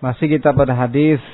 Masih kita pada hadis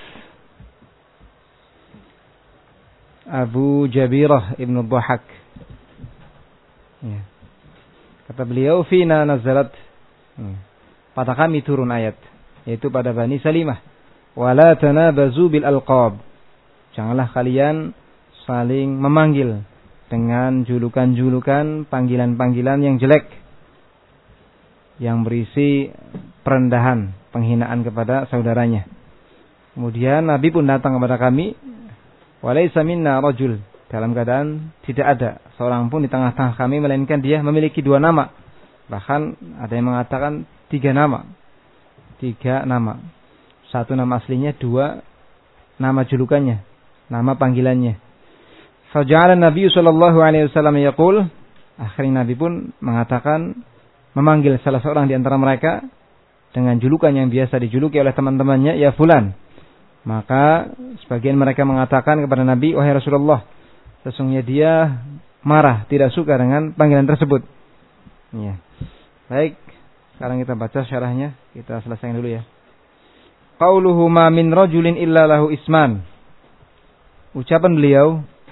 Abu Jabirah Ibn Dhahak. Ya. Kata beliau, fina nazalat. Pada kami turun ayat, yaitu pada Bani Salimah. Wala tanabazu bil alqab. Janganlah kalian saling memanggil dengan julukan-julukan, panggilan-panggilan yang jelek, yang berisi perendahan, penghinaan kepada saudaranya. Kemudian Nabi pun datang kepada kami, walaysa minna rajul, dalam keadaan tidak ada seorang pun di tengah-tengah kami melainkan dia memiliki 2 nama. Bahkan ada yang mengatakan 3 nama. 3 nama. 1 nama aslinya, 2 nama julukannya, nama panggilannya. Faja'ala Nabi sallallahu alaihi wasallam yaqul, akhirnya Nabi pun mengatakan, memanggil salah seorang di antara mereka dengan julukan yang biasa dijuluki oleh teman-temannya, ya fulan. Maka sebagian mereka mengatakan kepada Nabi, wahai Rasulullah, sesungguhnya dia marah, tidak suka dengan panggilan tersebut. Ya. Baik, sekarang kita baca syarahnya, kita selesaikan dulu ya. Qauluhu ma min rajulin illa lahu isman. Ucapan beliau,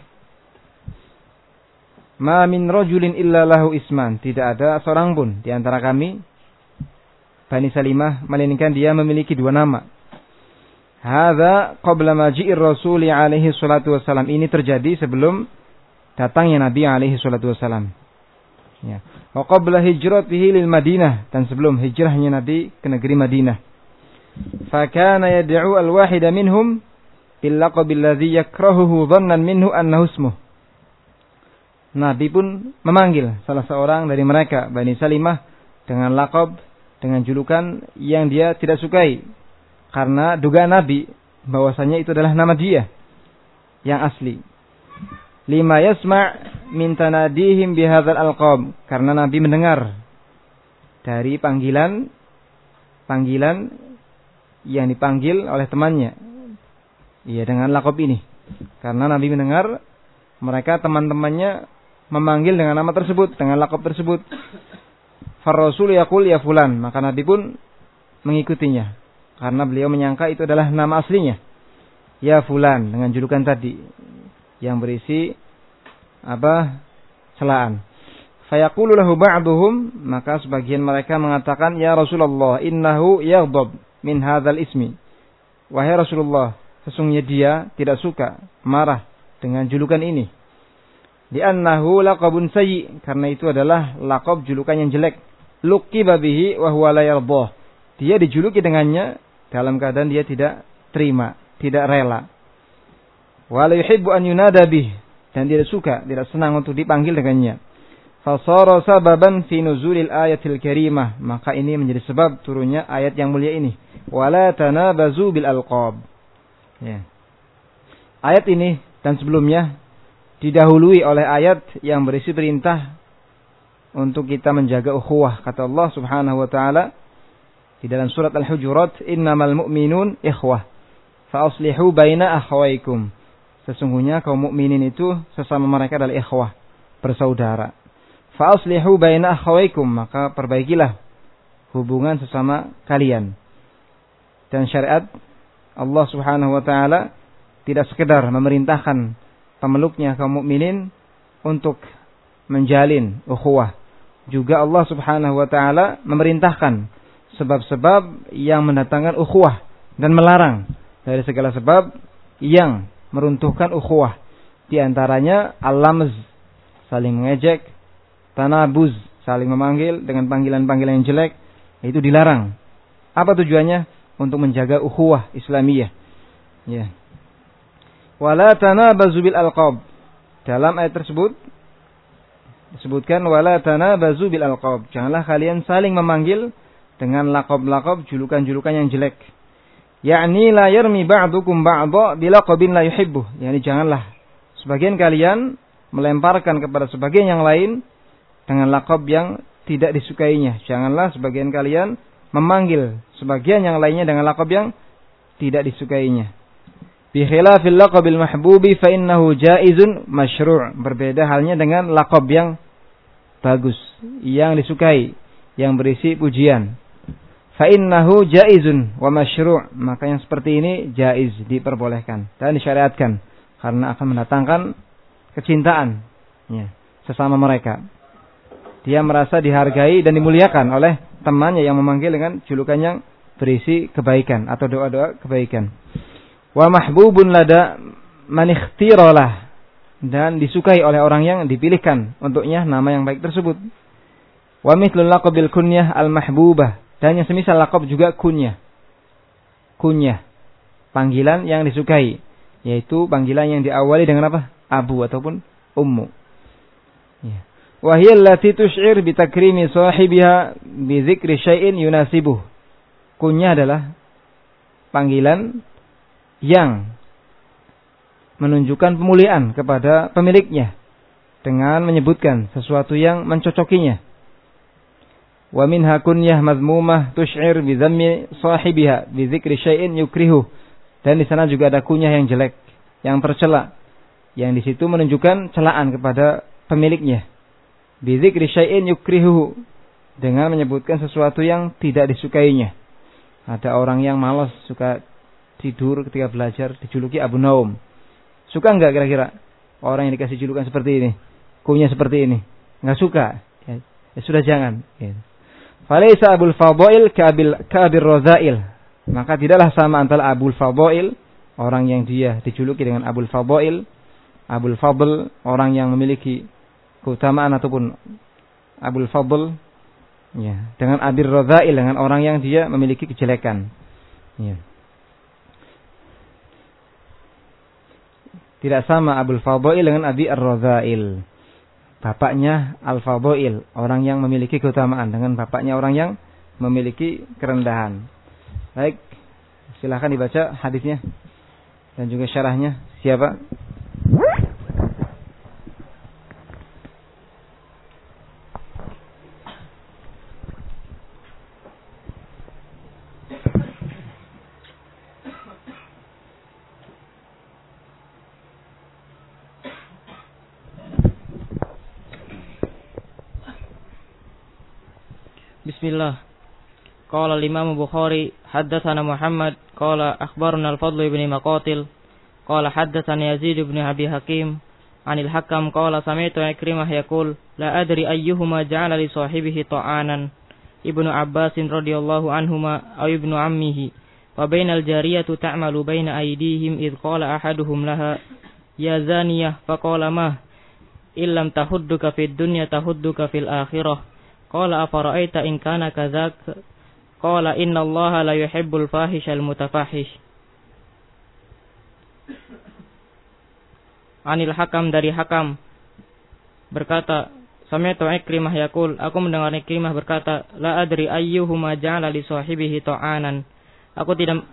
ma min rajulin illa lahu isman, tidak ada seorang pun di antara kami Bani Salimah melainkan dia memiliki 2 nama. Hadza qabla maji'ir Rasul alaihi salatu wasalam. Ini terjadi sebelum datangnya Nabi alaihi salatu wasalam. Ya. Wa qabla hijratihi lil Madinah, dan sebelum hijrahnya Nabi ke negeri Madinah. Fa kana yad'u al-wahida minhum bil laqab alladhi yakrahuhu dhannan minhu annahu ismuh. Nabi pun memanggil salah seorang dari mereka Bani Salimah dengan laqab, dengan julukan yang dia tidak sukai, karena dugaan Nabi bahwasanya itu adalah nama dia yang asli. Lima yasma' min tanadihim bihadzal alqab, karena Nabi mendengar dari panggilan yang dipanggil oleh temannya, iya, dengan laqab ini. Karena Nabi mendengar mereka teman-temannya memanggil dengan nama tersebut, dengan laqab tersebut. Far-Rasul yaqul ya fulan, maka Nabi pun mengikutinya karena beliau menyangka itu adalah nama aslinya. Ya fulan, dengan julukan tadi yang berisi celaan. Fayaqulu lahu ba'duhum, maka sebagian mereka mengatakan, ya Rasulullah, innahu yaghdab min hadzal ismi. Wahai Rasulullah, sesungguhnya dia tidak suka, marah dengan julukan ini. Li'annahu laqabun sayyi, karena itu adalah laqab, julukan yang jelek. Luqiba bihi wa huwa la yardah. Dia dijuluki dengannya dalam keadaan dia tidak terima, tidak rela. Wa la yuhibbu an yunada bih, dan tidak suka, tidak senang untuk dipanggil dengannya. Fasara sababan fi nuzulil ayatil karimah, maka ini menjadi sebab turunnya ayat yang mulia ini. Wala tanabazu bil alqab. Ya. Ayat ini dan sebelumnya didahului oleh ayat yang berisi perintah untuk kita menjaga ukhuwah. Kata Allah Subhanahu wa taala di dalam surat Al-Hujurat, innamal mu'minun ikhwah fa aslihu baina akhawaykum. Sesungguhnya kaum mukminin itu sesama mereka adalah ikhwah, bersaudara. Fa aslihu baina akhawaykum, maka perbaikilah hubungan sesama kalian. Dan syariat Allah Subhanahu wa taala tidak sekedar memerintahkan pemeluknya kaum mukminin untuk menjalin ukhuwah, juga Allah Subhanahu wa taala memerintahkan sebab-sebab yang mendatangkan ukhuwah dan melarang dari segala sebab yang meruntuhkan ukhuwah. Di antaranya al-lamz, saling mengejek, tanabuz, saling memanggil dengan panggilan-panggilan yang jelek, itu dilarang. Apa tujuannya? Untuk menjaga ukhuwah Islamiyah. Ya. Wala tanabazu bil alqab. Dalam ayat tersebut disebutkan wala tanabazu bil alqab. Janganlah kalian saling memanggil dengan laqab-laqab, julukan-julukan yang jelek. Yakni la yarmi ba'dukum ba'dha bi laqabin la yuhibbu. Yani janganlah sebagian kalian melemparkan kepada sebagian yang lain dengan laqab yang tidak disukainya. Janganlah sebagian kalian memanggil sebagian yang lainnya dengan laqab yang tidak disukainya. Bi khilafil laqabil mahbubi fa innahu jaizun masyru'. Berbeda halnya dengan laqab yang bagus, yang disukai, yang berisi pujian. fa innahu jaizun wa masyru', maka yang seperti ini jaiz, diperbolehkan dan disyariatkan karena akan mendatangkan kecintaan ya, sesama mereka. Dia merasa dihargai dan dimuliakan oleh temannya yang memanggil dengan julukan yang berisi kebaikan atau doa-doa kebaikan. Wa mahbubun lada man ikhtiralah, dan disukai oleh orang yang dipilihkan untuknya nama yang baik tersebut. Wa mithlul laqabil kunyah al mahbubah, dan yang semisal laqab juga kunyah. Kunyah, panggilan yang disukai, yaitu panggilan yang diawali dengan apa? Abu ataupun ummu. Ya. Wa hiya allati tusy'ir bi takrimi sahibiha bi dzikri syai'in yunasibuh. Kunyah adalah panggilan yang menunjukkan pemuliaan kepada pemiliknya dengan menyebutkan sesuatu yang mencocokinya. Wa minha kunyah madmumah tusy'ir bi dhammi sahibiha bi dzikri syai'in yukrihu. Dan di sana juga ada kunyah yang jelek, yang tercela, yang di situ menunjukkan celaan kepada pemiliknya. Bi dzikri syai'in yukrihu, dengan menyebutkan sesuatu yang tidak disukainya. Ada orang yang malas, suka tidur ketika belajar, dijuluki Abu Naum. Suka enggak kira-kira orang yang dikasih julukan seperti ini, kunyah seperti ini? Enggak suka. Ya sudah jangan. Falaisa Abul Fadail ka'abil Radhail. Maka tidaklah sama antara Abul Fadail, orang yang dia dijuluki dengan Abul Fadail, Abul Fadl, orang yang memiliki keutamaan ataupun Abul Fadl, ya, dengan Abir Radhail, dengan orang yang dia memiliki kejelekan. Ya. Tidak sama Abul Fadail dengan Abi Ar-Radhail. Bapaknya Al-Fadail, orang yang memiliki keutamaan, dengan bapaknya orang yang memiliki kerendahan. Baik, silakan dibaca hadisnya dan juga syarahnya. Siapa? Bismillah. Qala al-Imam Bukhari haddatsana Muhammad qala akhbarana al-Fadl ibn Maqatil qala haddatsana Yazid ibn Abi Hakim anil Hakam qala sami'tu Ikrimah yaqul la adri ayyuhuma ja'ala li sahibihi ta'anan Ibnu Abbas radhiyallahu anhuma aw ibnu ammihi wa bainal jariyatu ta'malu baina aydihim id qala ahaduhum laha ya zaniyah faqala ma illam tahudduka fid dunya tahudduka fil akhirah. Qala afara'aita in kana kadzak? Qala innallaha la yuhibbul fahishal mutafahish. Anil Hakam, dari Hakam berkata, sami'tu Ikrimah yaqul, aku mendengar Ikrimah berkata, la adri ayyuhuma ja'ala li sahibihi ta'anan. Aku tidak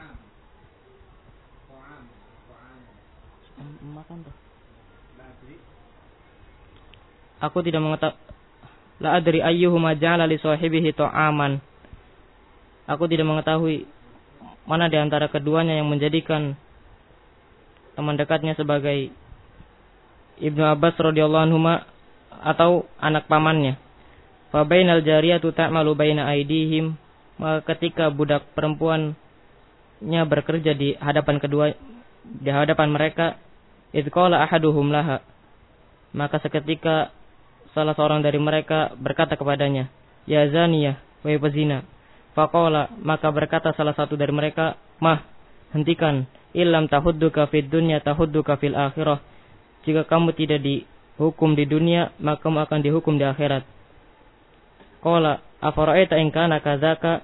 mengetahui. La adri ayyuhuma ja'ala li sahibihi ta'aman. Aku tidak mengetahui mana di antara keduanya yang menjadikan teman dekatnya sebagai Ibnu Abbas radhiyallahu anhuma atau anak pamannya. Fa bainal jariyatu ta'malu baina aydihim, maka ketika budak perempuannya bekerja di hadapan mereka, idz qala ahaduhum laha, maka seketika salah seorang dari mereka berkata kepadanya, ya zaniyah, wahai pezina. Faqala, maka berkata salah satu dari mereka, mah, hentikan, illam tahudduka fid dunya tahudduka fil akhirah. Jika kamu tidak dihukum di dunia, maka kamu akan dihukum di akhirat. Qala afara'aita in kana kadzaka?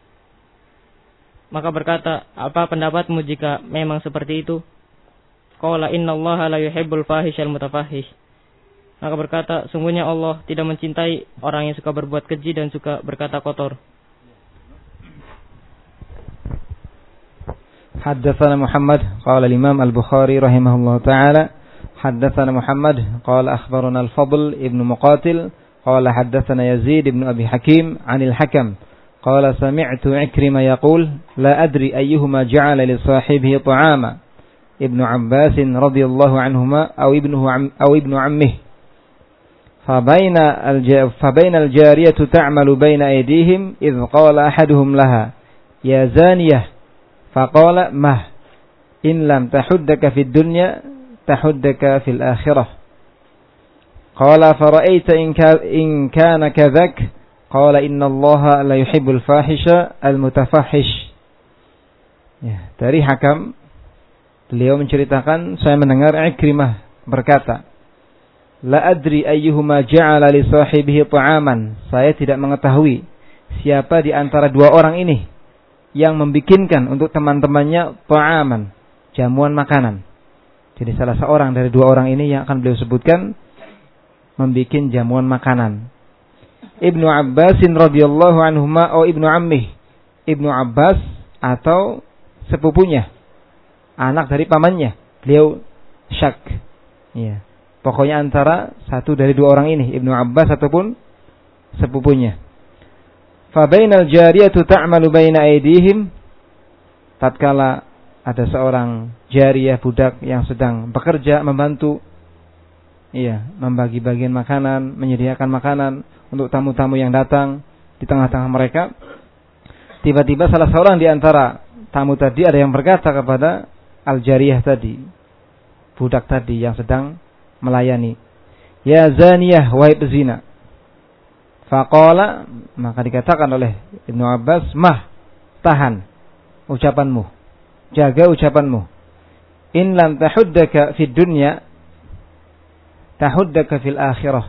Maka berkata, apa pendapatmu jika memang seperti itu? Qala innallaha la yuhibbul fahishal mutafahish. Maka berkata, sungguhnya Allah tidak mencintai orang yang suka berbuat keji dan suka berkata kotor. Haddatsana Muhammad qala al-Imam Al-Bukhari rahimahullah ta'ala haddatsana Muhammad qala akhbarana Al-Fadl ibn Muqatil qala haddatsana Yazid ibn Abi Hakim 'anil Hakam qala sami'tu Ikrimah yaqul la adri ayyuhuma ja'ala li sahibihi ta'ama Ibnu Abbas radhiyallahu anhuma aw ibnu ammihi فبين الجارية تعمل بين أيديهم إذ قال أحدهم لها يا زانية فقال مه إن لم تحدك في الدنيا تحدك في الآخرة قال فرأيت إن كان كذاك قال إن الله لا يحب الفاحش المتفحش. Ya, dari Hakam beliau menceritakan saya mendengar Ikrimah berkata, la adri ayyuhuma ja'ala li sahibihi ta'aman. Saya tidak mengetahui siapa di antara dua orang ini yang membikinkan untuk teman-temannya ta'aman, jamuan makanan. Jadi salah seorang dari dua orang ini yang akan beliau sebutkan membikin jamuan makanan. Ibnu Abbasin radhiyallahu anhuma Ibnu Ammih. Ibnu Abbas atau sepupunya, anak dari pamannya. Beliau syak. Ya. Pokoknya antara satu dari dua orang ini, Ibnu Abbas ataupun sepupunya. Fa bainal jariyatu ta'malu baina aydihim. Tatkala ada seorang jariyah budak yang sedang bekerja membantu membagi bagian makanan, menyediakan makanan untuk tamu-tamu yang datang di tengah-tengah mereka. Tiba-tiba salah seorang di antara tamu tadi ada yang berkata kepada al-jariyah tadi, budak tadi yang sedang melayani, ya zaniyah, wahai pezina. Faqala, maka dikatakan oleh Ibnu Abbas, mah, tahan ucapanmu, jaga ucapanmu. In lam tahuddaka fid dunya tahuddaka fil akhirah.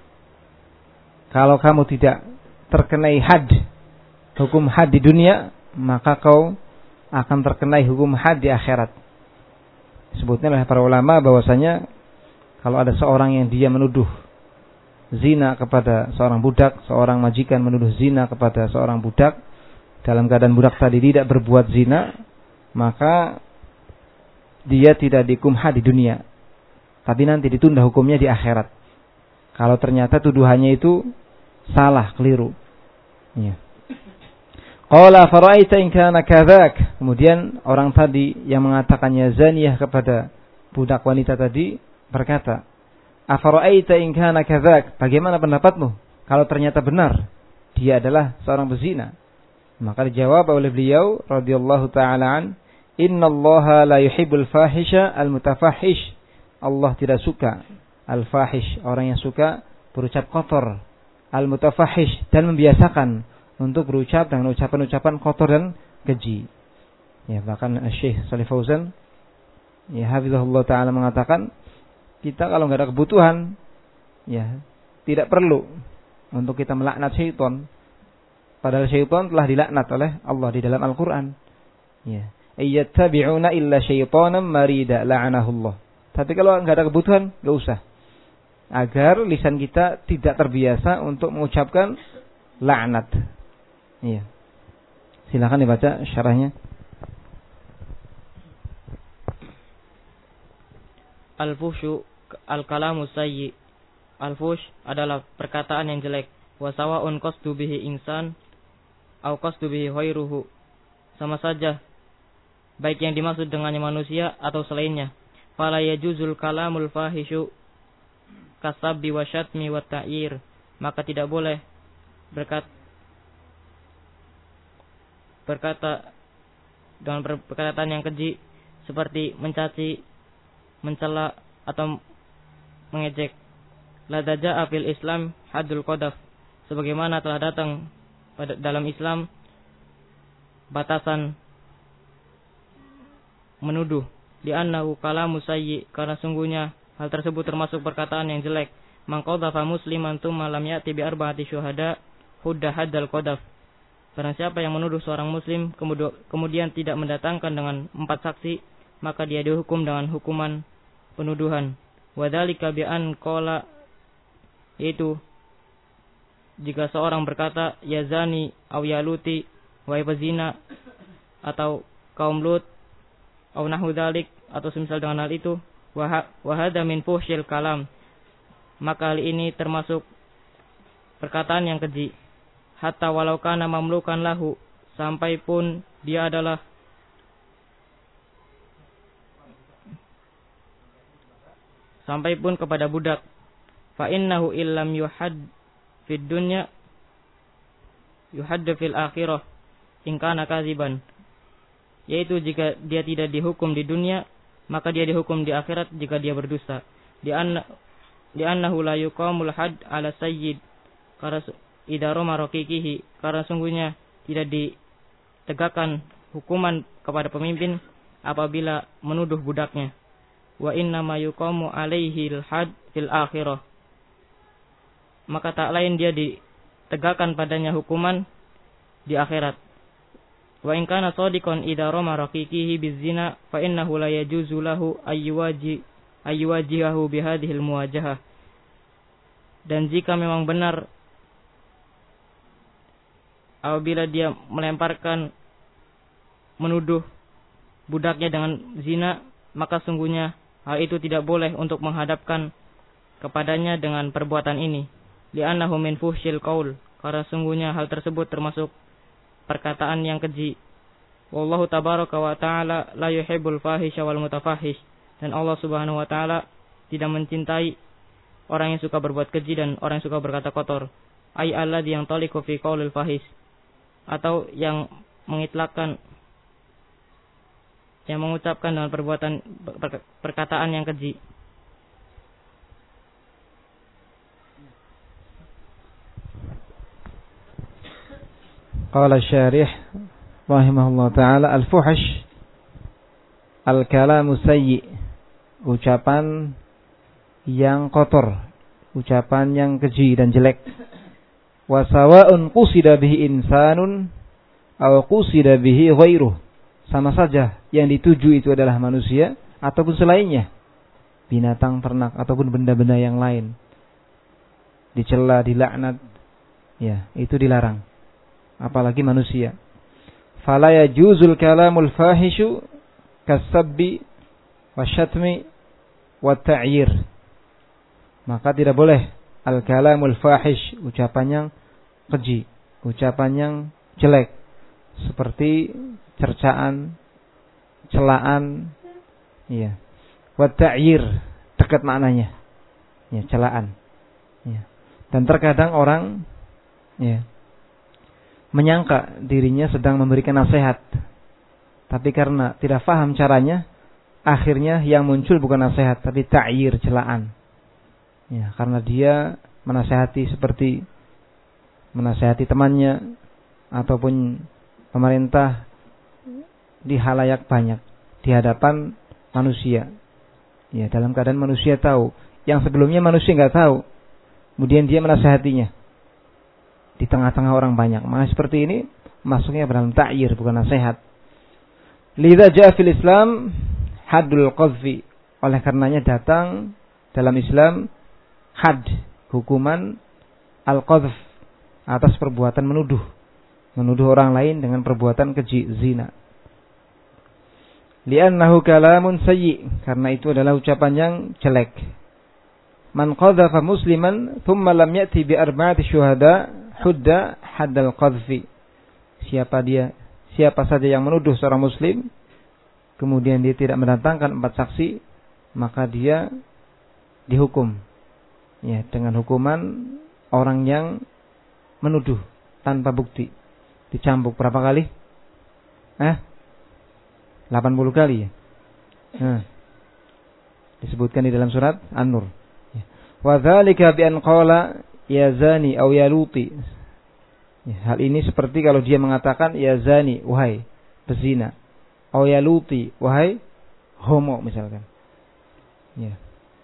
Kalau kamu tidak terkenai had, hukum had di dunia, maka kau akan terkenai hukum had di akhirat. Disebutnya oleh para ulama bahwasanya kalau ada seorang yang dia menuduh zina kepada seorang budak, seorang majikan menuduh zina kepada seorang budak, dalam keadaan budak tadi tidak berbuat zina, maka dia tidak dihukum had di dunia, tapi nanti ditunda hukumnya di akhirat. Kalau ternyata tuduhannya itu salah, keliru. Ya. Qala fara'aita in kana kadzak. Kemudian orang tadi yang mengatakannya zaniyah kepada budak wanita tadi berkata, afara'aita in kana kadzak? Bagaimana pendapatmu kalau ternyata benar dia adalah seorang pezina? Maka dijawab oleh beliau radhiyallahu taala an, innallaha la yuhibbul fahisha al-mutafahish. Allah tidak suka al-fahish, orang yang suka berucap kotor, al-mutafahish, dan membiasakan untuk berucap dengan ucapan-ucapan kotor dan keji. Ya, bahkan Syekh Shalih Fauzan, ya hafizahullah taala mengatakan, kita kalau enggak ada kebutuhan, ya tidak perlu untuk kita melaknat syaitan. Padahal syaitan telah dilaknat oleh Allah di dalam Al-Qur'an. Ya, ayattabi'una illa syaitanan marida la'anahullah. Tapi kalau enggak ada kebutuhan, enggak usah. Agar lisan kita tidak terbiasa untuk mengucapkan laknat. Iya. Silakan dibaca syarahnya. Al-fushu al-kalamu sayyi. Al-fush adalah perkataan yang jelek. Wa sawa'un qasdu bihi insan au qasdu bihi ghairuhu. Sama saja baik yang dimaksud dengannya manusia atau selainnya. Fala yajuzul kalamul fahishu kasabbi wa syatmi wa ta'ir. Maka tidak boleh berkata dengan perkataan yang keji seperti mencaci, mencela atau mengejek. La daja'a fil Islam haddul qadhaf. Sebagaimana telah datang dalam Islam batasan menuduh. Li'annahu kalamu sayyi, karena sungguhnya hal tersebut termasuk perkataan yang jelek. Man qadhafa musliman tsumma lam ya'ti bi arba'ati syuhada hudda haddal qadhaf. Barang siapa yang menuduh seorang muslim kemudian tidak mendatangkan dengan 4 saksi, maka dia dihukum dengan hukuman penuduhan. Wadzalika bi an qala, yaitu jika seorang berkata ya zani au ya luti, wahai pezina, atau kaum Lut, au nahu dzalik, atau semisal dengan hal itu, wa hadza min fuhsyil kalam, maka hal ini termasuk perkataan yang keji. Hatta walau kana mamlukan lahu, sampai pun dia adalah kepada budak. fa innahu illam yuhadd fid dunya yuhadd fil akhirah in kana kadziban, yaitu jika dia tidak dihukum di dunia maka dia dihukum di akhirat jika dia berdusta. Li'annahu la yuqamul hadd ala sayyid karena idza rama raqiqihi, karena sungguhnya tidak ditegakkan hukuman kepada pemimpin apabila menuduh budaknya. Wa inna ma yuqamu alaihi al-hadd fil akhirah, maka tak lain dia ditegakkan padanya hukuman di akhirat. Wa in kana shadiqan idza rama raqiqihi bizina fa innahu la yajuzu lahu ayyuwajihahu bihadhihi al-muwajahah. Dan jika memang benar apabila dia menuduh budaknya dengan zina, maka sungguhnya hal itu tidak boleh untuk menghadapkan kepadanya dengan perbuatan ini. Li'annahu min fuhsyil qaul, karena sungguhnya hal tersebut termasuk perkataan yang keji. Wallahu tabaraka wa ta'ala la yuhibbul fahisha wal mutafahish, dan Allah Subhanahu wa taala tidak mencintai orang yang suka berbuat keji dan orang yang suka berkata kotor. Ay alladzi yang taliqu fi qaulil fahish, atau yang mengitlakkan, yang mengucapkan dengan perkataan yang keji. Qala syarih rahimahullah ta'ala, al-fuhsh al-kalamu sayyi, ucapan yang kotor, ucapan yang keji dan jelek. Wa sawa'un qusida bihi insanun aw qusida bihi ghairuh, sama saja yang dituju itu adalah manusia ataupun selainnya, binatang, ternak ataupun benda-benda yang lain, dicela, dilaknat, ya, itu dilarang, apalagi manusia. Fala yajuzul kalamul fahishu kasabbi wasyatmi watta'yir, maka tidak boleh al-kalamul fahish, ucapan yang keji, ucapan yang jelek, seperti cercaan, celaan, ya. Watta'yir, dekat maknanya, ya, celaan, ya. Dan terkadang orang, ya, menyangka dirinya sedang memberikan nasihat, tapi karena tidak paham caranya, akhirnya yang muncul bukan nasihat tapi ta'yir, celaan. Ya, karena dia menasihati seperti menasihati temannya ataupun pemerintah di halayak banyak, di hadapan manusia. Ya, dalam keadaan manusia tahu, yang sebelumnya manusia nggak tahu, kemudian dia menasihatinya di tengah-tengah orang banyak. Maka seperti ini masuknya dalam ta'yir, bukan nasihat. Lidza ja'a fil Islam haddul qadhfi, oleh karenanya datang dalam Islam had, hukuman al-qadhf, atas perbuatan menuduh orang lain dengan perbuatan keji, zina. Li'annahu kalamun sayyi, karena itu adalah ucapan yang jelek. Man qadhafa musliman thumma lam ya'ti bi arba'ati syuhada hudda haddal qadhfi. Siapa saja yang menuduh seorang muslim kemudian dia tidak mendatangkan 4 saksi, maka dia dihukum, ya, dengan hukuman orang yang menuduh tanpa bukti. Dicambuk berapa kali? 80 kali, ya. Disebutkan di dalam surat An-Nur. Wa dzalika bi an qala ya zani aw ya luti. Ya, hal ini seperti kalau dia mengatakan ya zani, wahai pezina, aw ya luti, wahai homo misalkan. Ya.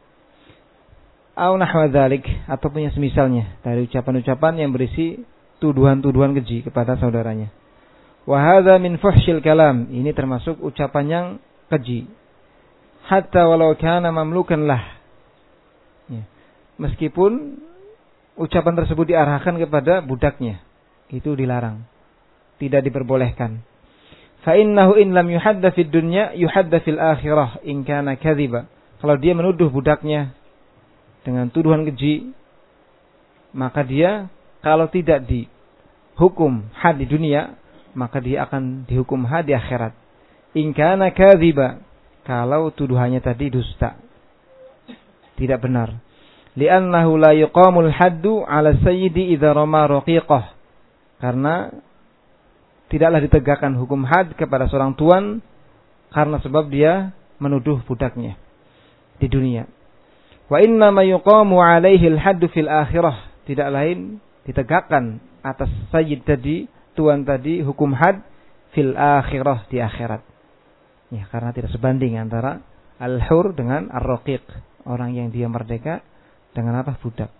Au nahwa dzalik, ataupun yang semisalnya dari ucapan-ucapan yang berisi tuduhan-tuduhan keji kepada saudaranya. Wa hadza min fuhsyil kalam, ini termasuk ucapan yang keji. Hatta walau kana mamlukan lah. Ya. Meskipun ucapan tersebut diarahkan kepada budaknya, itu dilarang, tidak diperbolehkan. Fa innahu in lam yuhadda fid dunya yuhadda fil akhirah in kana kadhiba. Kalau dia menuduh budaknya dengan tuduhan keji, maka dia kalau tidak dihukum had di dunia, maka dia akan dihukum had di akhirat. In kana kadhiba, kalau tuduhannya tadi dusta, tidak benar. Li'annahu la yuqamul haddu 'ala sayyidi idza rama raqiqah. Karena tidaklah ditegakkan hukum had kepada seorang tuan karena sebab dia menuduh budaknya di dunia. Wa inna ma yuqamu 'alaihi al-haddu fil akhirah. Tidak lain ditegakkan atas sayyid tadi, tuan tadi, hukum had fil akhirah, di akhirat. Ya, karena tidak sebanding antara al-hur dengan ar-raqiq, orang yang dia merdeka dengan apa? Budak.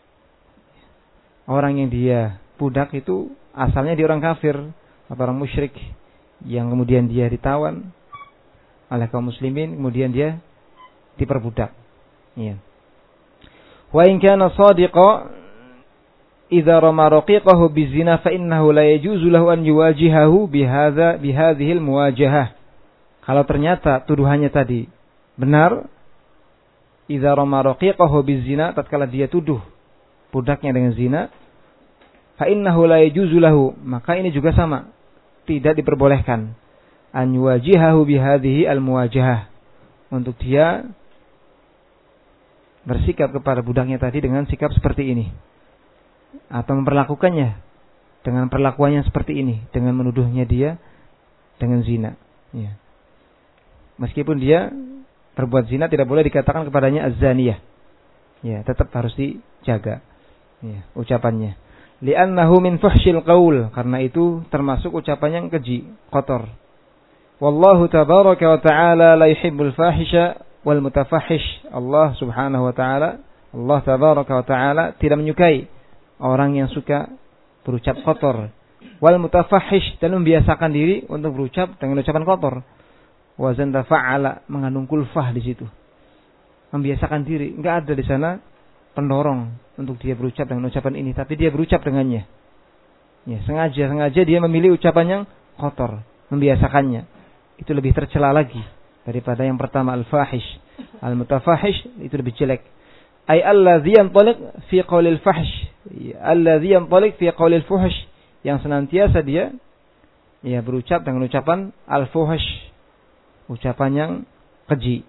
Orang yang dia budak itu asalnya dia orang kafir atau orang musyrik yang kemudian dia ditawan oleh kaum muslimin, kemudian dia diperbudak. Ya. Wa in kana sadiqa idza rama raqiqahu bizina fa innahu la yajuzu lahu an yuwajihahu bihadhihi almuwajahah. Kalau ternyata tuduhannya tadi benar, idza rama raqiqahu bizina, tatkala dia tuduh budaknya dengan zina, fa innahu la yajuzu lahu, maka ini juga sama, tidak diperbolehkan an yuwajihahu bihadhihi almuwajahah, untuk dia bersikap kepada budaknya tadi dengan sikap seperti ini, atau memperlakukannya dengan perlakuannya seperti ini, dengan menuduhnya dia dengan zina. Ya. Meskipun dia berbuat zina, tidak boleh dikatakan kepadanya az-zaniyah. Ya, tetap harus dijaga ya, ucapannya. Li'annahu min fuhsyil qaul, karena itu termasuk ucapan yang keji, kotor. Wallahu tabaraka wa ta'ala la yuhibbul fahisha wal mutafahish. Allah subhanahu wa ta'ala, Allah tabaraka wa ta'ala tidak menyukai orang yang suka berucap kotor, wal mutafahish, dan membiasakan diri untuk berucap dengan ucapan kotor. Wazan tafa'ala, mengandung kulfah di situ. Membiasakan diri, enggak ada di sana pendorong untuk dia berucap dengan ucapan ini, tapi dia berucap dengannya. Ya, sengaja dia memilih ucapan yang kotor, membiasakannya. Itu lebih tercela lagi daripada yang pertama al-fahish. Al-mutafahish itu lebih jelek. Ay alladzi yantaliq fi qaulil fahsh, alladzi yantaliq fi qaulil fuhsh, yang senantiasa dia ya berucap dengan ucapan al-fuhsh, ucapan yang keji.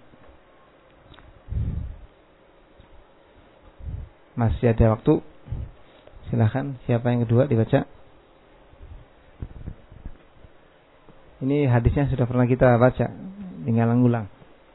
Masih ada waktu. Silakan, siapa yang kedua dibaca? Ini hadisnya sudah pernah kita baca, tinggal ulang.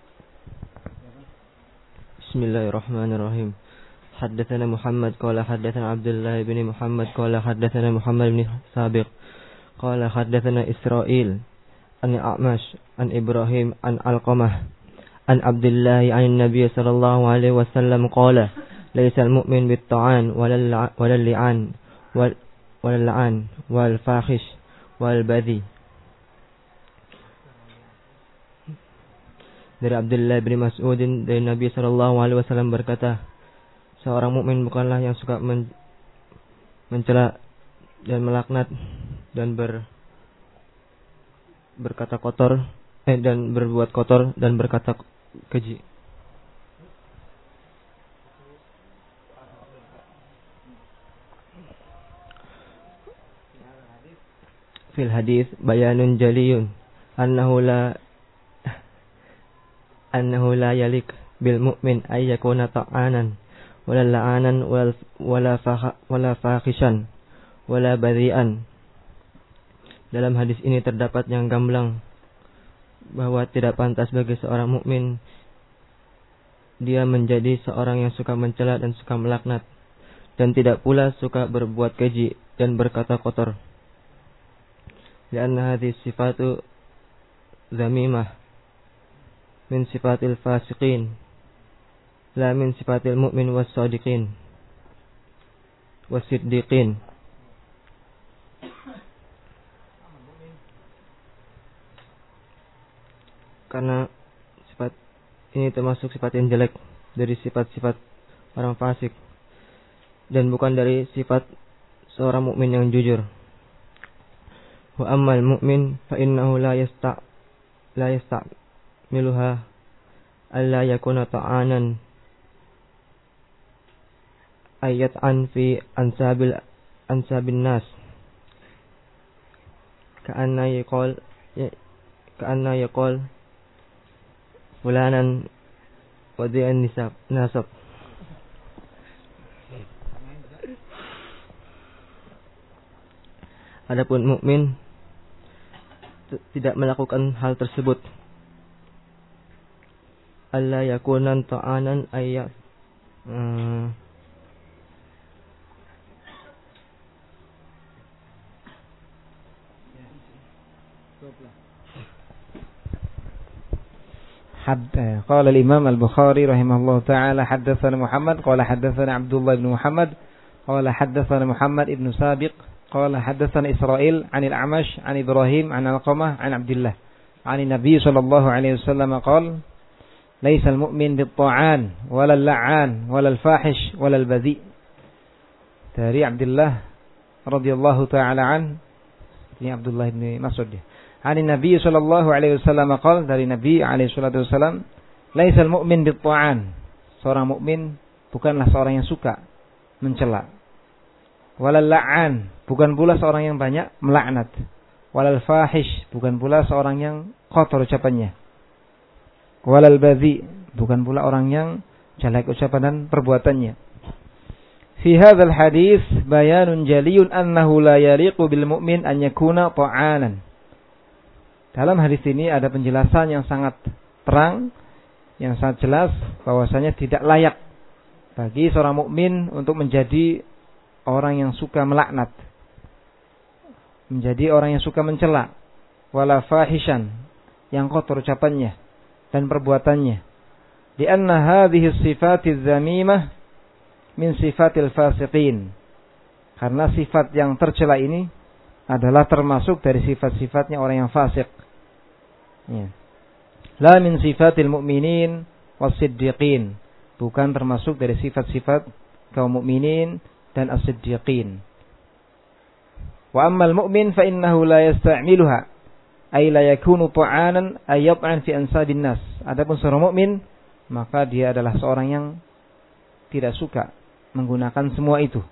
Bismillahirrahmanirrahim. Haddatsana Muhammad qala haddatsana Abdullah bin Muhammad qala haddatsana Muhammad bin Sabiq qala haddatsana Israil an A'mash an Ibrahim an Alqamah an Abdullah an Nabi sallallahu alaihi wasallam qala laysal mu'min bit ta'an walal li'an wal la'an wal fahish wal badhi. Dari Abdullah bin Mas'ud dari Nabi sallallahu alaihi wasallam berkata, seorang mukmin bukanlah yang suka mencela dan melaknat dan berkata kotor dan berbuat kotor dan berkata keji. Fil hadis bayanun jaliyun annahu la yalik bil mu'min ay yakuna ta'anan wala la'anan wala fakhishan wala badhi'an. Dalam hadis ini terdapat yang gamblang bahwa tidak pantas bagi seorang mukmin dia menjadi seorang yang suka mencela dan suka melaknat, dan tidak pula suka berbuat keji dan berkata kotor. Karena hadis sifatu zamimah min sifatil fasiqin la min sifatil mu'min was sadiqin was siddiqin. Karena sifat ini termasuk sifat yang jelek dari sifat-sifat orang fasik dan bukan dari sifat seorang mukmin yang jujur. Wa ammal mu'min fa innahu la yasta'miluha alla yakuna ta'anan ayat'an fi ansabin nas ka'anna yaqul fulanan wadi'an nasab. Adapun mukmin tidak melakukan hal tersebut. Alla yakunan ta'anan ayat. قال الإمام البخاري رحمه الله تعالى حدثنا محمد قال حدثنا عبد الله بن محمد قال حدثنا محمد بن سابق قال حدثنا إسرائيل عن الأعمش عن إبراهيم عن علقمة عن عبد الله عن النبي صلى الله عليه وسلم قال ليس المؤمن بالطاعان ولا اللعان ولا الفاحش ولا البذيء. Dari Abdullah radhiyallahu taala an, ini Abdullah bin Mas'ud. Ani Nabi sallallahu alaihi wasallam qala, dari Nabi alaihi salatu wasallam, laisal mu'min bit-ta'an. Seorang mukmin bukanlah seorang yang suka mencela. Walal la'an, bukan pula seorang yang banyak melaknat. Walal fahish, bukan pula seorang yang kotor ucapannya. Walal badhi, bukan pula orang yang jelek ucapan dan perbuatannya. Fi hadzal hadis bayanun jaliyun annahu la yaliqu bil mu'min an yakuna ta'anan. Dalam hadis ini ada penjelasan yang sangat terang, yang sangat jelas bahwasanya tidak layak bagi seorang mukmin untuk menjadi orang yang suka melaknat, menjadi orang yang suka mencela, wala fahishan, yang kotor ucapannya dan perbuatannya. Di anna hadhihi sifatiz zamimah min sifatil fasiqin. Karena sifat yang tercela ini adalah termasuk dari sifat-sifatnya orang yang fasik. Ya. La min sifatil mu'minin was-siddiqin, bukan termasuk dari sifat-sifat kaum mukminin dan as-siddiqin. Wa ammal mu'min fa innahu la yasta'miluha ay la yakunu ta'anan ay yat'an fi ansabin nas. Adapun seorang mukmin maka dia adalah seorang yang tidak suka menggunakan semua itu.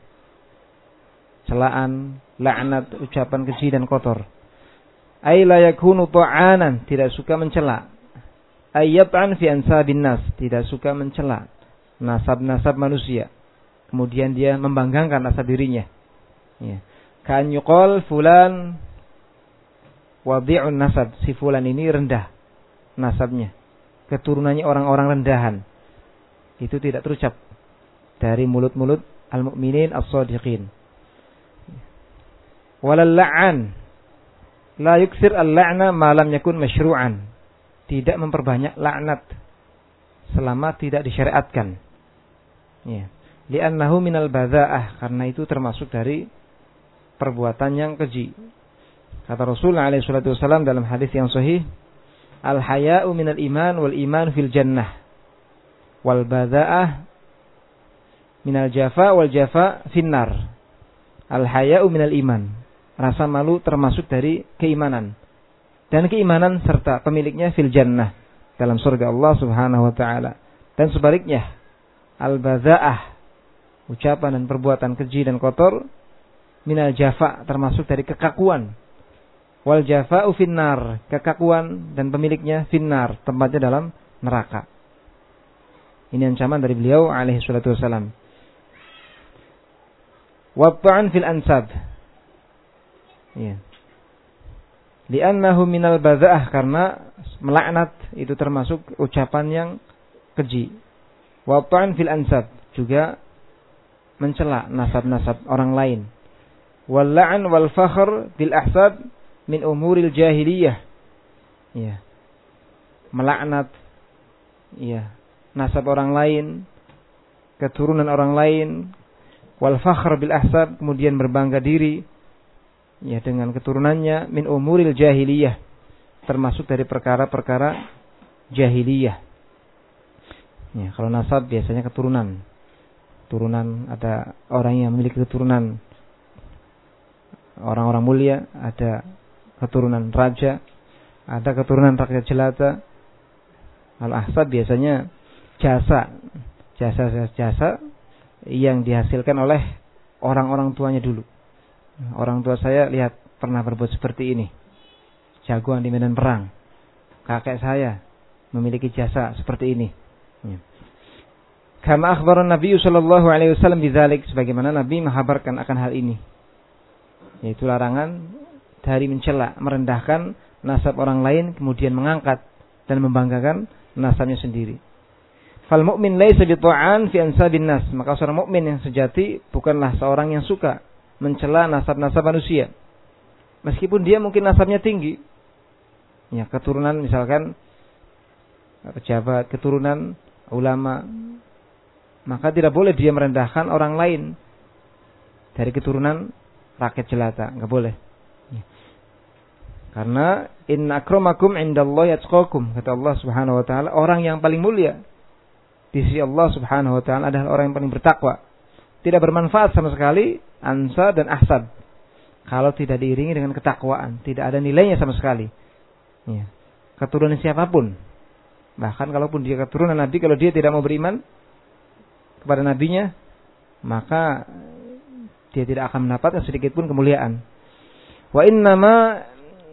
Celaan, laknat, ucapan keji dan kotor. Ay la yakunu ta'anan, tidak suka mencela. Ay yat'an fi ansabin nas, tidak suka mencela nasab-nasab manusia. Kemudian dia membanggakan nasab dirinya. Ya. Kan yuqal fulan wadi'un nasab, si fulan ini rendah nasabnya, keturunannya orang-orang rendahan. Itu tidak terucap dari mulut-mulut al-mu'minin as-shadiqin. Walal la'an, la yuksir al-la'na ma lam yakun masyru'an, tidak memperbanyak laknat selama tidak disyariatkan. Ya. Li'annahu minal badha'ah, karena itu termasuk dari perbuatan yang keji. Kata Rasulullah alaihi salatu wasallam dalam hadis yang sahih, al-haya'u minal iman wal iman fil jannah wal badha'ah minal jafa wal jafa finnar. Al-haya'u minal iman, rasa malu termasuk dari keimanan, dan keimanan serta pemiliknya fil jannah, dalam surga Allah Subhanahu wa taala. Dan sebaliknya, al-badha'ah, ucapan dan perbuatan keji dan kotor, minal jafa, termasuk dari kekakuan. Wal jafa'u finnar, kekakuan dan pemiliknya finnar, tempatnya dalam neraka. Ini ancaman dari beliau alaihi salatu wasalam. Watta'an fil ansab. Ya. Li'annahu minal badha'ah, karena melaknat itu termasuk ucapan yang keji. Watta'an fil ansab, juga mencela nasab-nasab orang lain. Wal la'an wal fakhr bil ahsab min umuril jahiliyah. Ya. Melaknat, ya, nasab orang lain, keturunan orang lain. Wal fakhr bil ahsab, kemudian berbangga diri, ya, dengan keturunannya, min umuril jahiliyah, termasuk dari perkara-perkara jahiliyah. Ya, kalau nasab biasanya keturunan. Turunan, ada orang yang memiliki keturunan orang-orang mulia, ada keturunan raja, ada keturunan rakyat jelata. Al-ahsab biasanya jasa yang dihasilkan oleh orang-orang tuanya dulu. Orang tua saya lihat pernah berbuat seperti ini, jagoan di medan perang. Kakek saya memiliki jasa seperti ini. Kama akhbaran Nabi sallallahu alaihi wasallam bidzalik, sebagaimana Nabi menghabarkan akan hal ini. Yaitu larangan dari mencela, merendahkan nasab orang lain, kemudian mengangkat dan membanggakan nasabnya sendiri. Fal mu'min laisa bita'an fi ansabin nas. Maka seorang mukmin yang sejati bukanlah seorang yang suka mencela nasab-nasab manusia. Meskipun dia mungkin nasabnya tinggi. Ya, keturunan misalkan pejabat, keturunan ulama, maka tidak boleh dia merendahkan orang lain dari keturunan rakyat jelata, enggak boleh. Ya. Karena inna akramakum indallahi atqakum, kata Allah Subhanahu wa taala, orang yang paling mulia di sisi Allah Subhanahu wa taala adalah orang yang paling bertakwa. Tidak bermanfaat sama sekali ansab dan ahsab kalau tidak diiringi dengan ketakwaan, tidak ada nilainya sama sekali. Ya. Keturunan siapapun, bahkan kalaupun dia keturunan Nabi, kalau dia tidak mau beriman kepada nabinya, maka dia tidak akan mendapatkan sedikit pun kemuliaan. Wa innama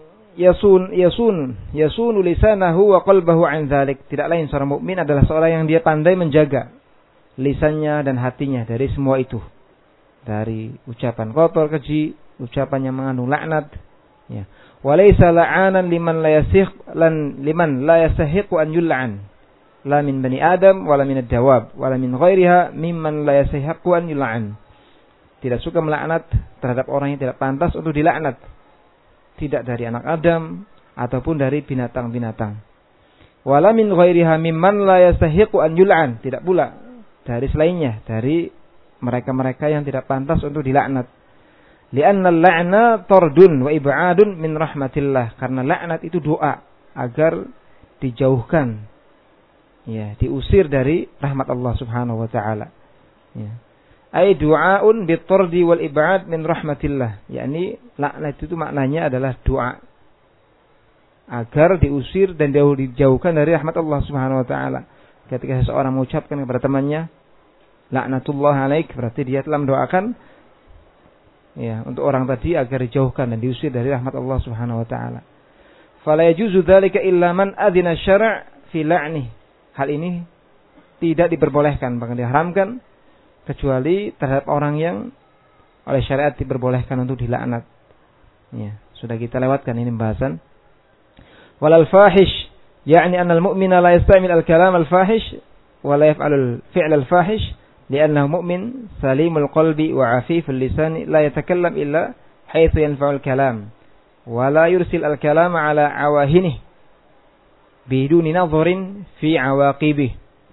yasunu lisanahu wa qalbahu an dzalik. Tidak lain seorang mukmin adalah seorang yang dia pandai menjaga lisannya dan hatinya dari semua itu. Dari ucapan kotor, keji, ucapan yang mengandung laknat, ya. Walaysa la'anan liman la yastahiqu an yul'an. La min bani Adam wala min ad-dawab wala min ghairiha mimman la yastahiqu an yul'an. Tidak suka melaknat terhadap orang yang tidak pantas untuk dilaknat. Tidak dari anak Adam ataupun dari binatang-binatang. Wala min ghairiha mimman la yastahiqu an yul'an. Tidak pula dari selainnya, dari mereka-mereka yang tidak pantas untuk dilaknat. Li'anna al-la'na tardun wa ib'adun min rahmatillah. Karena laknat itu doa agar dijauhkan, ya, diusir dari rahmat Allah Subhanahu wa taala. Ya. Ai du'aun bitardi wal ib'ad min rahmatillah. yakni laknat itu maknanya adalah doa agar diusir dan dijauhkan dari rahmat Allah Subhanahu wa taala. Ketika seseorang mengucapkan kepada temannya laknatullah alaik, berarti dia telah mendoakan, ya, untuk orang tadi agar dijauhkan dan diusir dari rahmat Allah Subhanahu wa taala. Fala yajuzu dzalika illa man adzina syara' fi la'nih. Hal ini tidak diperbolehkan, bahkan diharamkan kecuali terhadap orang yang oleh syariat diperbolehkan untuk dilaknat. Ya, sudah kita lewatkan ini pembahasan. Walal fahish, yakni anna al-mu'mina la yasta'mil al-kalam al-fahish wa la yaf'al al-fi'l al-fahish. لأنه مؤمن سليم القلب وعفيف اللسان لا يتكلم إلا حيث ينفع الكلام ولا يرسل الكلام على عواهنه بدون نظر في عواقبه.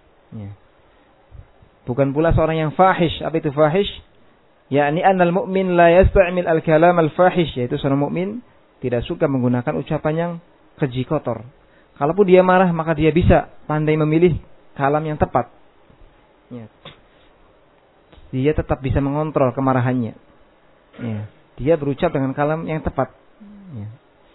Bukan pula seorang yang fahish. Apa itu fahish? yakni annal mu'min la yasta'mil al-kalam al-fahish, yaitu seorang mukmin tidak suka menggunakan ucapan yang keji, kotor. Kalaupun dia marah, maka dia bisa pandai memilih kalam yang tepat. Ya. Dia tetap bisa mengontrol kemarahannya. Ya. Dia berucap dengan kalam yang tepat. Ya.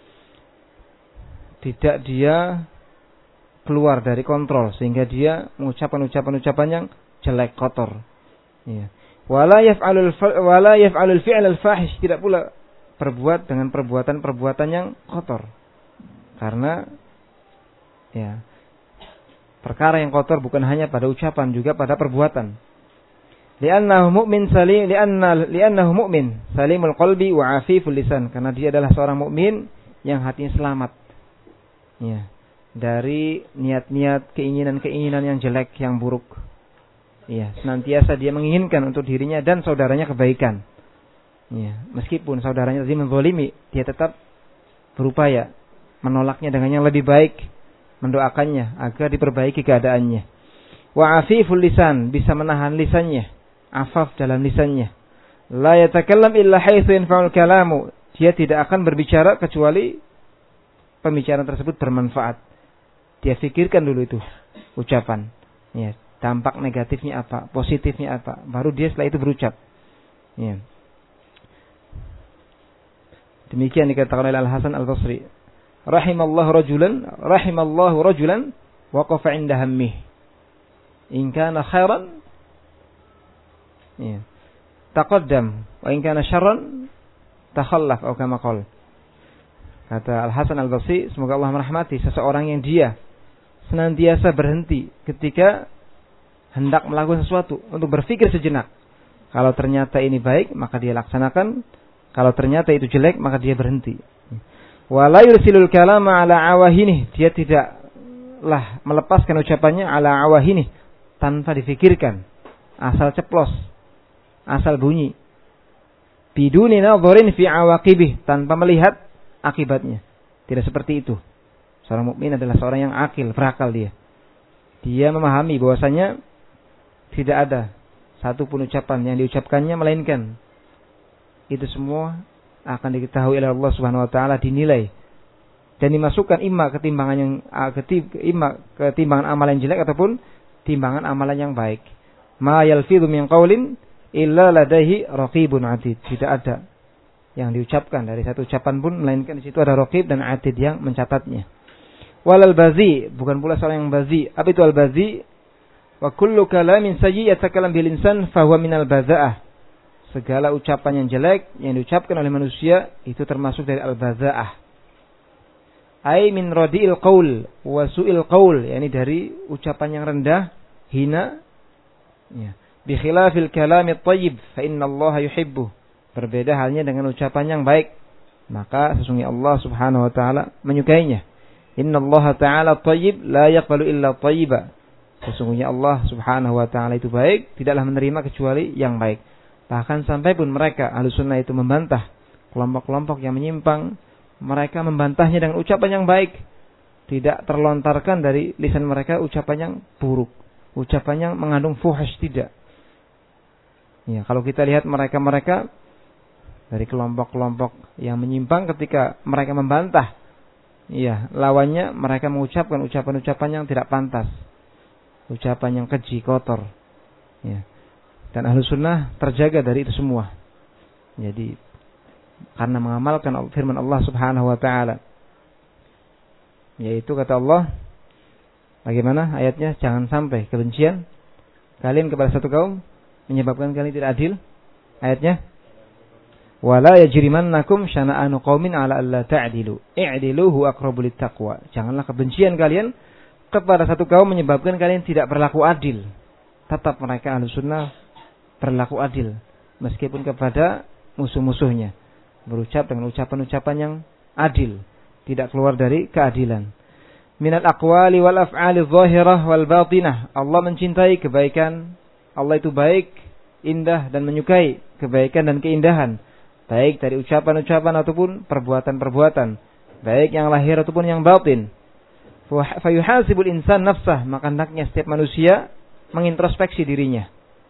Tidak dia keluar dari kontrol sehingga dia mengucapkan ucapan-ucapan yang jelek, kotor. Ya. Wala yaf'alul fi'l al-fahish, tidak pula berbuat dengan perbuatan-perbuatan yang kotor. Karena ya, perkara yang kotor bukan hanya pada ucapan, juga pada perbuatan. Li'annahu mu'min salimul qalbi wa afiful lisan, karena dia adalah seorang mukmin yang hatinya selamat, ya, dari niat-niat, keinginan-keinginan yang jelek, yang buruk. Ya, senantiasa dia menginginkan untuk dirinya dan saudaranya kebaikan. Ya, meskipun saudaranya tadi menzalimi, dia tetap berupaya menolaknya dengan yang lebih baik, mendoakannya agar diperbaiki keadaannya. Wa afiful lisan, bisa menahan lisannya, afaf dalam lisannya. La yatakallam illa haitsu yanfa'ul kalamu, dia tidak akan berbicara kecuali pembicaraan tersebut bermanfaat. Dia fikirkan dulu itu ucapan, ya, dampak negatifnya apa, positifnya apa, baru dia setelah itu berucap. Ya. Demikian dikatakan oleh Al-Hasan Al-Basri, rahimallahu rajulan waqafa 'inda hammih in kana khairan, ya, taqaddam wa in kana syarran takhallaf atau kama qala. Kata Al-Hasan Al-Basri, semoga Allah merahmati seseorang yang dia senantiasa berhenti ketika hendak melakukan sesuatu untuk berpikir sejenak. Kalau ternyata ini baik, maka dia laksanakan. Kalau ternyata itu jelek, maka dia berhenti. Wala yursilul kalama ala awahinih. Dia tidaklah melepaskan ucapannya ala awahinih tanpa difikirkan. Asal ceplos, asal bunyi. Biduni nadharin fi awaqibih, tanpa melihat akibatnya. Tidak seperti itu. Seorang mukmin adalah seorang yang akil, berakal dia. Dia memahami bahwasanya tidak ada satu pun ucapan yang diucapkannya melainkan itu semua akan diketahui oleh Allah Subhanahu wa taala, dinilai dan dimasukkan imma ketimbangan amalan jelek ataupun timbangan amalan yang baik. Ma yalfidhu min qaulin illa ladaihi raqibun atid. Tidak ada yang diucapkan dari satu ucapan pun melainkan di situ ada raqib dan atid yang mencatatnya. Walal bazi, bukan pula seorang yang bazi. Apa itu al bazi? Wa kullu kalamin sayyi yatakalam bil insan fa huwa minal bazaah. Segala ucapan yang jelek yang diucapkan oleh manusia itu termasuk dari al bazaah. Ai min radi'il qaul wa su'il qaul, yakni dari ucapan yang rendah, hina. Ya. Bi khilafil kalamit thayyib fa innallaha yuhibbu. Berbeda halnya dengan ucapan yang baik, maka sesungguhnya Allah Subhanahu wa taala menyukainya. Innallaha ta'ala thayyib la yaqbalu illa thayyiba. Sesungguhnya Allah Subhanahu wa taala itu baik, tidaklah menerima kecuali yang baik. Bahkan sampai pun mereka Ahlussunnah itu membantah kelompok-kelompok yang menyimpang, mereka membantahnya dengan ucapan yang baik. Tidak terlontarkan dari lisan mereka ucapan yang buruk, ucapan yang mengandung fuhsh, tidak. Ya, kalau kita lihat mereka-mereka dari kelompok-kelompok yang menyimpang, ketika mereka membantah, iya, lawannya mereka mengucapkan ucapan-ucapan yang tidak pantas, ucapan yang keji, kotor. Ya. Dan Ahlussunnah terjaga dari itu semua. Jadi karena mengamalkan firman Allah Subhanahu wa taala, yaitu kata Allah, bagaimana ayatnya? Jangan sampai kebencian kalian kepada satu kaum menyebabkan kalian tidak adil. Ayatnya, wala yajrimannakum syana'anu qaumin ala alla ta'dilu i'dilu huwa aqrabu littaqwa. Janganlah kebencian kalian kepada satu kaum menyebabkan kalian tidak berlaku adil. Tetap mereka Ahlussunnah berlaku adil meskipun kepada musuh-musuhnya, berucap dengan ucapan-ucapan yang adil, tidak keluar dari keadilan. Minal aqwali wal af'ali zahirah wal batinah. Allah mencintai kebaikan. Allah itu baik, indah dan menyukai kebaikan dan keindahan, baik dari ucapan-ucapan ataupun perbuatan-perbuatan, baik yang lahir ataupun yang batin. Fa yuhasibul insan nafsah, maka hendaknya setiap manusia mengintrospeksi dirinya.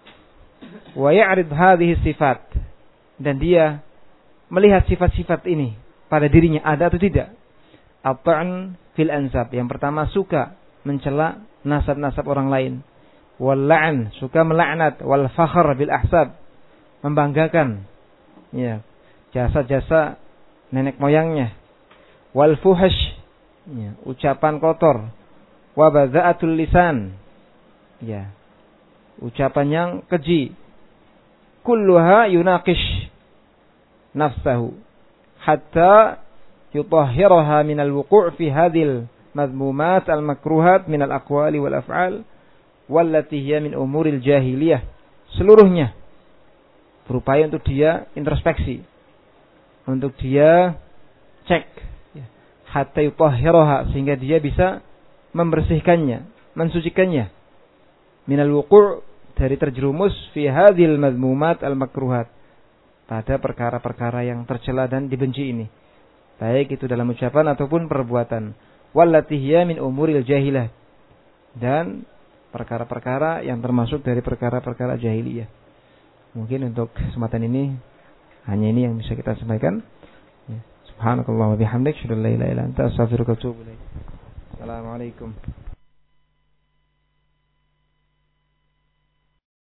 Wa ya'rid hadhihi sifat, dan dia melihat sifat-sifat ini pada dirinya ada atau tidak. At-ta'n fil ansab, yang pertama suka mencela nasab-nasab orang lain. Wal la'n, suka melaknat. Wal fakhr bil ahsab, membanggakan ya jasa-jasa nenek moyangnya. Wal fuhsh, ya, ucapan kotor. Wa badza'atul lisan, ya, ucapan yang keji. Kulluha yunaqish nafsahu hatta yutahhiraha min al-wuqu' fi hadhil madhmumat al-makruhat min al-aqwali wal af'al wallati hiya min umuril jahiliyah. Seluruhnya berupaya untuk dia introspeksi, untuk dia cek hatta yutahhiraha, sehingga dia bisa membersihkannya, mensucikannya min al-wuqu', dari terjerumus fi hadhil madhmumat al-makruhat, pada perkara-perkara yang tercela dan dibenci ini, baik itu dalam ucapan ataupun perbuatan. Wallati hiya min umuril jahilah, dan perkara-perkara yang termasuk dari perkara-perkara jahiliyah. Mungkin untuk kesempatan ini hanya ini yang bisa kita sampaikan. Subhanakallah wa bihamdik, asyhadu an la ilaha illa anta, astaghfiruka wa atubu ilaik. Assalamualaikum.